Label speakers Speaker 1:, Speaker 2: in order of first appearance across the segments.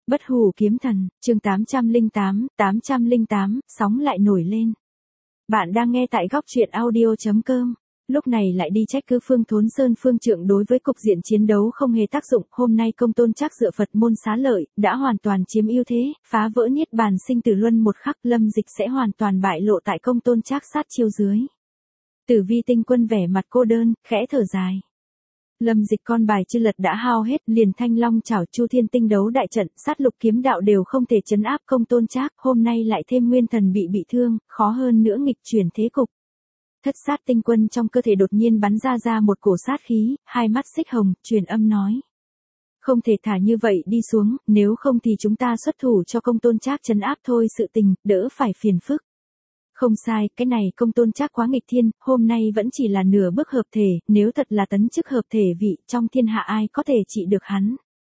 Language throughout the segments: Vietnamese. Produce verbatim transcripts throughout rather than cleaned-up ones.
Speaker 1: Bất hủ kiếm thần, chương tám trăm lẻ tám, tám trăm lẻ tám, sóng lại nổi lên. Bạn đang nghe tại góc truyện audio chấm com. Lúc này lại đi trách cứ Phương Thốn Sơn Phương Trượng đối với cục diện chiến đấu không hề tác dụng, hôm nay Công Tôn Trác dựa Phật môn xá lợi, đã hoàn toàn chiếm ưu thế, phá vỡ niết bàn sinh tử luân một khắc, Lâm Dịch sẽ hoàn toàn bại lộ tại Công Tôn Trác sát chiêu dưới. Tử Vi Tinh Quân vẻ mặt cô đơn, khẽ thở dài. Lâm Dịch con bài chưa lật đã hao hết, liền Thanh Long chảo Chu Thiên Tinh đấu đại trận, sát lục kiếm đạo đều không thể trấn áp Công Tôn Trác, hôm nay lại thêm Nguyên Thần bị bị thương, khó hơn nữa nghịch chuyển thế cục. Thất sát tinh quân trong cơ thể đột nhiên bắn ra ra một cổ sát khí, hai mắt xích hồng, truyền âm nói: không thể thả như vậy đi xuống, nếu không thì chúng ta xuất thủ cho Công Tôn Trác trấn áp thôi, sự tình đỡ phải phiền phức. Không sai, cái này Công Tôn Trác quá nghịch thiên, hôm nay vẫn chỉ là nửa bước hợp thể, nếu thật là tấn chức hợp thể vị, trong thiên hạ ai có thể trị được hắn.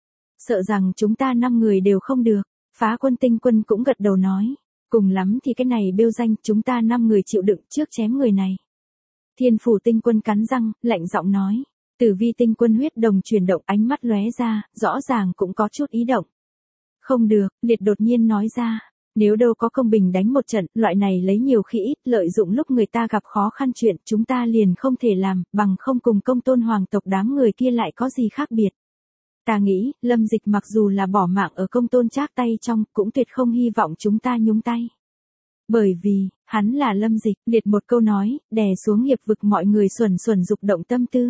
Speaker 1: Sợ rằng chúng ta năm người đều không được. Phá Quân Tinh Quân cũng gật đầu nói: cùng lắm thì cái này bêu danh, chúng ta năm người chịu đựng trước chém người này. Thiên Phủ Tinh Quân cắn răng, lạnh giọng nói. Tử Vi Tinh Quân huyết đồng chuyển động, ánh mắt lóe ra, rõ ràng cũng có chút ý động. Không được, Liệt đột nhiên nói ra. Nếu đâu có công bình đánh một trận, loại này lấy nhiều khi ít, lợi dụng lúc người ta gặp khó khăn chuyện, chúng ta liền không thể làm, bằng không cùng Công Tôn hoàng tộc đám người kia lại có gì khác biệt. Ta nghĩ, Lâm Dịch mặc dù là bỏ mạng ở Công Tôn Trác tay trong, cũng tuyệt không hy vọng chúng ta nhúng tay. Bởi vì, hắn là Lâm Dịch, Liệt một câu nói, đè xuống hiệp vực mọi người xuẩn xuẩn dục động tâm tư.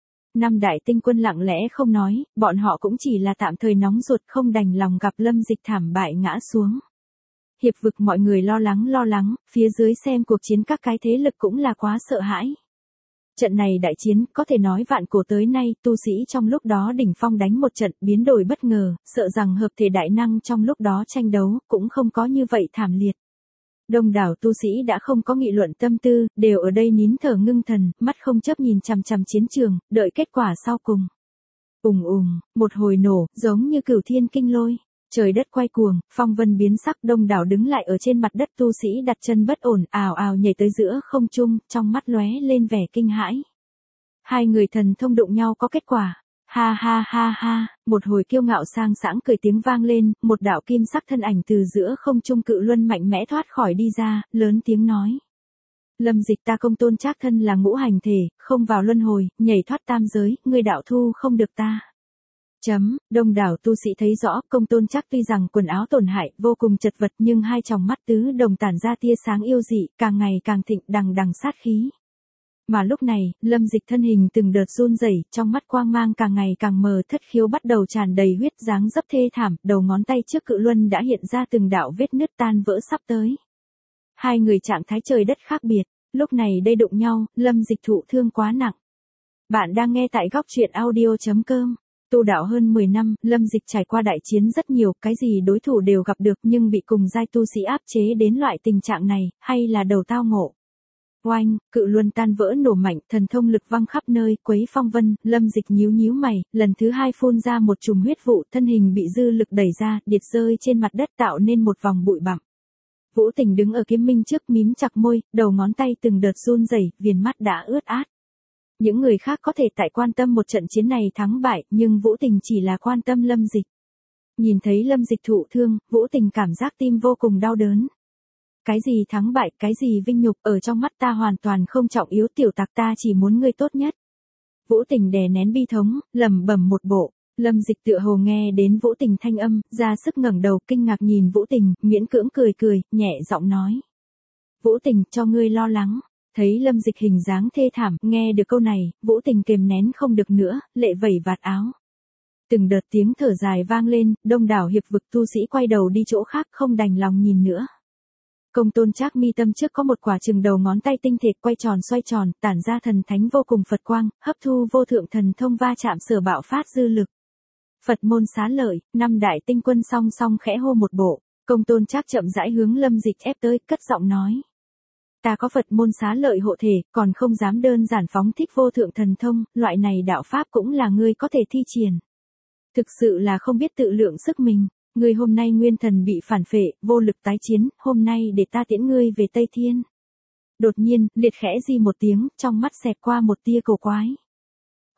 Speaker 1: Năm đại tinh quân lặng lẽ không nói, bọn họ cũng chỉ là tạm thời nóng ruột không đành lòng gặp Lâm Dịch thảm bại ngã xuống. Hiệp vực mọi người lo lắng lo lắng, phía dưới xem cuộc chiến các cái thế lực cũng là quá sợ hãi. Trận này đại chiến, có thể nói vạn cổ tới nay, tu sĩ trong lúc đó đỉnh phong đánh một trận, biến đổi bất ngờ, sợ rằng hợp thể đại năng trong lúc đó tranh đấu, cũng không có như vậy thảm liệt. Đông đảo tu sĩ đã không có nghị luận tâm tư, đều ở đây nín thở ngưng thần, mắt không chấp nhìn chằm chằm chiến trường, đợi kết quả sau cùng. Ùng ùng, một hồi nổ, giống như cửu thiên kinh lôi. Trời đất quay cuồng, phong vân biến sắc, đông đảo đứng lại ở trên mặt đất tu sĩ đặt chân bất ổn, ào ào nhảy tới giữa không trung, trong mắt lóe lên vẻ kinh hãi. Hai người thần thông đụng nhau có kết quả. Ha ha ha ha, một hồi kiêu ngạo sang sảng cười tiếng vang lên, một đạo kim sắc thân ảnh từ giữa không trung cự luân mạnh mẽ thoát khỏi đi ra, lớn tiếng nói. Lâm Dịch ta Công Tôn Trác thân là ngũ hành thể, không vào luân hồi, nhảy thoát tam giới, ngươi đạo thu không được ta. Chấm, đông đảo tu sĩ thấy rõ, Công Tôn Trác tuy rằng quần áo tổn hại, vô cùng chật vật nhưng hai tròng mắt tứ đồng tản ra tia sáng yêu dị, càng ngày càng thịnh đằng đằng sát khí. Mà lúc này, Lâm Dịch thân hình từng đợt run rẩy, trong mắt quang mang càng ngày càng mờ, thất khiếu bắt đầu tràn đầy huyết, dáng dấp thê thảm, đầu ngón tay trước cự luân đã hiện ra từng đạo vết nứt tan vỡ sắp tới. Hai người trạng thái trời đất khác biệt, lúc này đây đụng nhau, Lâm Dịch thụ thương quá nặng. Bạn đang nghe tại góc truyện audio chấm com. Tu đạo hơn mười năm, Lâm Dịch trải qua đại chiến rất nhiều, cái gì đối thủ đều gặp được nhưng bị cùng giai tu sĩ áp chế đến loại tình trạng này, hay là đầu tao ngộ. Oanh, cự luân tan vỡ nổ mạnh, thần thông lực văng khắp nơi, quấy phong vân, Lâm Dịch nhíu nhíu mày, lần thứ hai phun ra một chùm huyết vụ, thân hình bị dư lực đẩy ra, điệt rơi trên mặt đất tạo nên một vòng bụi bặm. Vũ Tình đứng ở kiếm minh trước mím chặt môi, đầu ngón tay từng đợt run rẩy, viền mắt đã ướt át. Những người khác có thể tại quan tâm một trận chiến này thắng bại, nhưng Vũ Tình chỉ là quan tâm Lâm Dịch. Nhìn thấy Lâm Dịch thụ thương, Vũ Tình cảm giác tim vô cùng đau đớn. Cái gì thắng bại, cái gì vinh nhục, ở trong mắt ta hoàn toàn không trọng yếu, tiểu tặc ta chỉ muốn ngươi tốt nhất. Vũ Tình đè nén bi thống, lẩm bẩm một bộ. Lâm Dịch tựa hồ nghe đến Vũ Tình thanh âm, ra sức ngẩng đầu kinh ngạc nhìn Vũ Tình, miễn cưỡng cười cười, nhẹ giọng nói. Vũ Tình, cho ngươi lo lắng. Thấy Lâm Dịch hình dáng thê thảm, nghe được câu này, Vũ Tình kềm nén không được nữa, lệ vẩy vạt áo. Từng đợt tiếng thở dài vang lên, đông đảo hiệp vực tu sĩ quay đầu đi chỗ khác không đành lòng nhìn nữa. Công Tôn Trác mi tâm trước có một quả chừng đầu ngón tay tinh thể quay tròn xoay tròn, tản ra thần thánh vô cùng Phật quang, hấp thu vô thượng thần thông va chạm sở bạo phát dư lực. Phật môn xá lợi, năm đại tinh quân song song khẽ hô một bộ, Công Tôn Trác chậm rãi hướng Lâm Dịch ép tới, cất giọng nói. Ta có Phật môn xá lợi hộ thể, còn không dám đơn giản phóng thích vô thượng thần thông, loại này đạo pháp cũng là ngươi có thể thi triển. Thực sự là không biết tự lượng sức mình, ngươi hôm nay nguyên thần bị phản phệ, vô lực tái chiến, hôm nay để ta tiễn ngươi về Tây Thiên. Đột nhiên, Liệt khẽ di một tiếng, trong mắt xẹt qua một tia cổ quái.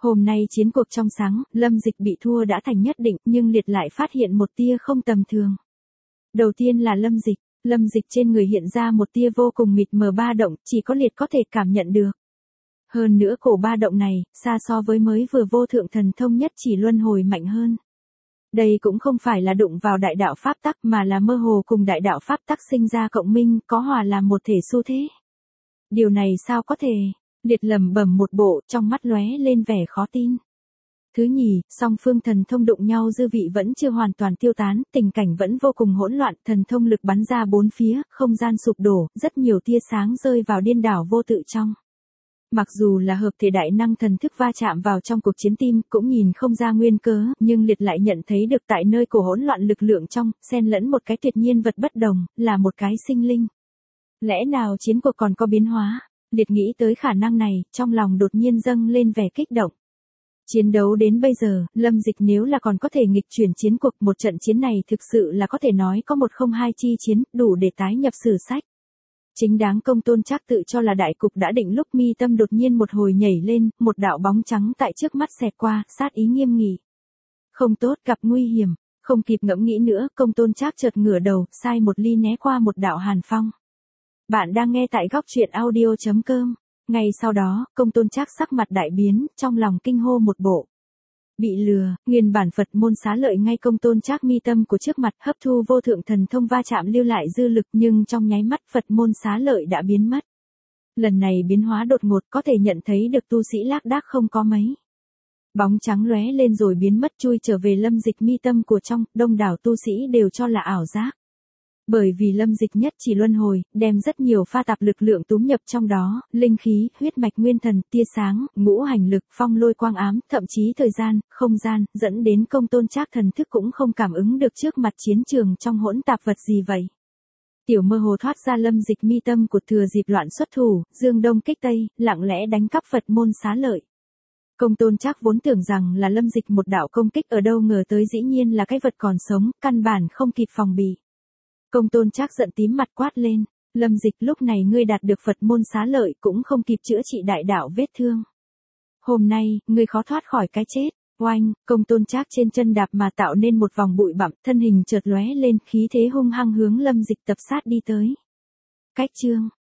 Speaker 1: Hôm nay chiến cuộc trong sáng, Lâm Dịch bị thua đã thành nhất định, nhưng Liệt lại phát hiện một tia không tầm thường. Đầu tiên là Lâm Dịch, Lâm Dịch trên người hiện ra một tia vô cùng mịt mờ ba động, chỉ có Liệt có thể cảm nhận được. Hơn nữa cổ ba động này, xa so với mới vừa vô thượng thần thông nhất chỉ luân hồi mạnh hơn. Đây cũng không phải là đụng vào đại đạo pháp tắc mà là mơ hồ cùng đại đạo pháp tắc sinh ra cộng minh, có hòa làm một thể xu thế. Điều này sao có thể? Liệt lẩm bẩm một bộ, trong mắt lóe lên vẻ khó tin. Thứ nhì, song phương thần thông đụng nhau dư vị vẫn chưa hoàn toàn tiêu tán, tình cảnh vẫn vô cùng hỗn loạn, thần thông lực bắn ra bốn phía, không gian sụp đổ, rất nhiều tia sáng rơi vào điên đảo vô tự trong. Mặc dù là hợp thể đại năng thần thức va chạm vào trong cuộc chiến tim, cũng nhìn không ra nguyên cớ, nhưng Liệt lại nhận thấy được tại nơi cổ hỗn loạn lực lượng trong, xen lẫn một cái tuyệt nhiên vật bất đồng, là một cái sinh linh. Lẽ nào chiến cuộc còn có biến hóa? Liệt nghĩ tới khả năng này, trong lòng đột nhiên dâng lên vẻ kích động. Chiến đấu đến bây giờ, Lâm Dịch nếu là còn có thể nghịch chuyển chiến cuộc, một trận chiến này thực sự là có thể nói có một không hai chi chiến, đủ để tái nhập sử sách. Chính đáng Công Tôn Trác tự cho là đại cục đã định lúc mi tâm đột nhiên một hồi nhảy lên, một đạo bóng trắng tại trước mắt xẹt qua, sát ý nghiêm nghị. Không tốt, gặp nguy hiểm, không kịp ngẫm nghĩ nữa, Công Tôn Trác chợt ngửa đầu, sai một ly né qua một đạo hàn phong. Bạn đang nghe tại góc truyện audio chấm com. Ngay sau đó, Công Tôn Trác sắc mặt đại biến, trong lòng kinh hô một bộ. Bị lừa, nguyên bản Phật môn xá lợi ngay Công Tôn Trác mi tâm của trước mặt hấp thu vô thượng thần thông va chạm lưu lại dư lực, nhưng trong nháy mắt Phật môn xá lợi đã biến mất. Lần này biến hóa đột ngột, có thể nhận thấy được tu sĩ lác đác không có mấy. Bóng trắng lóe lên rồi biến mất, chui trở về Lâm Dịch mi tâm của trong, đông đảo tu sĩ đều cho là ảo giác. Bởi vì Lâm Dịch nhất chỉ luân hồi, đem rất nhiều pha tạp lực lượng túm nhập trong đó, linh khí, huyết mạch nguyên thần, tia sáng, ngũ hành lực, phong lôi quang ám, thậm chí thời gian, không gian, dẫn đến Công Tôn Trác thần thức cũng không cảm ứng được trước mặt chiến trường trong hỗn tạp vật gì vậy. Tiểu mơ hồ thoát ra Lâm Dịch mi tâm của thừa dịp loạn xuất thủ, dương đông kích tây, lặng lẽ đánh cắp Phật môn xá lợi. Công Tôn Trác vốn tưởng rằng là Lâm Dịch một đạo công kích, ở đâu ngờ tới dĩ nhiên là cái vật còn sống, căn bản không kịp phòng bị. Công Tôn Trác giận tím mặt quát lên, Lâm Dịch, lúc này ngươi đạt được Phật môn xá lợi cũng không kịp chữa trị đại đạo vết thương. Hôm nay, ngươi khó thoát khỏi cái chết. Oanh, Công Tôn Trác trên chân đạp mà tạo nên một vòng bụi bặm, thân hình chợt lóe lên, khí thế hung hăng hướng Lâm Dịch tập sát đi tới. Cách chương,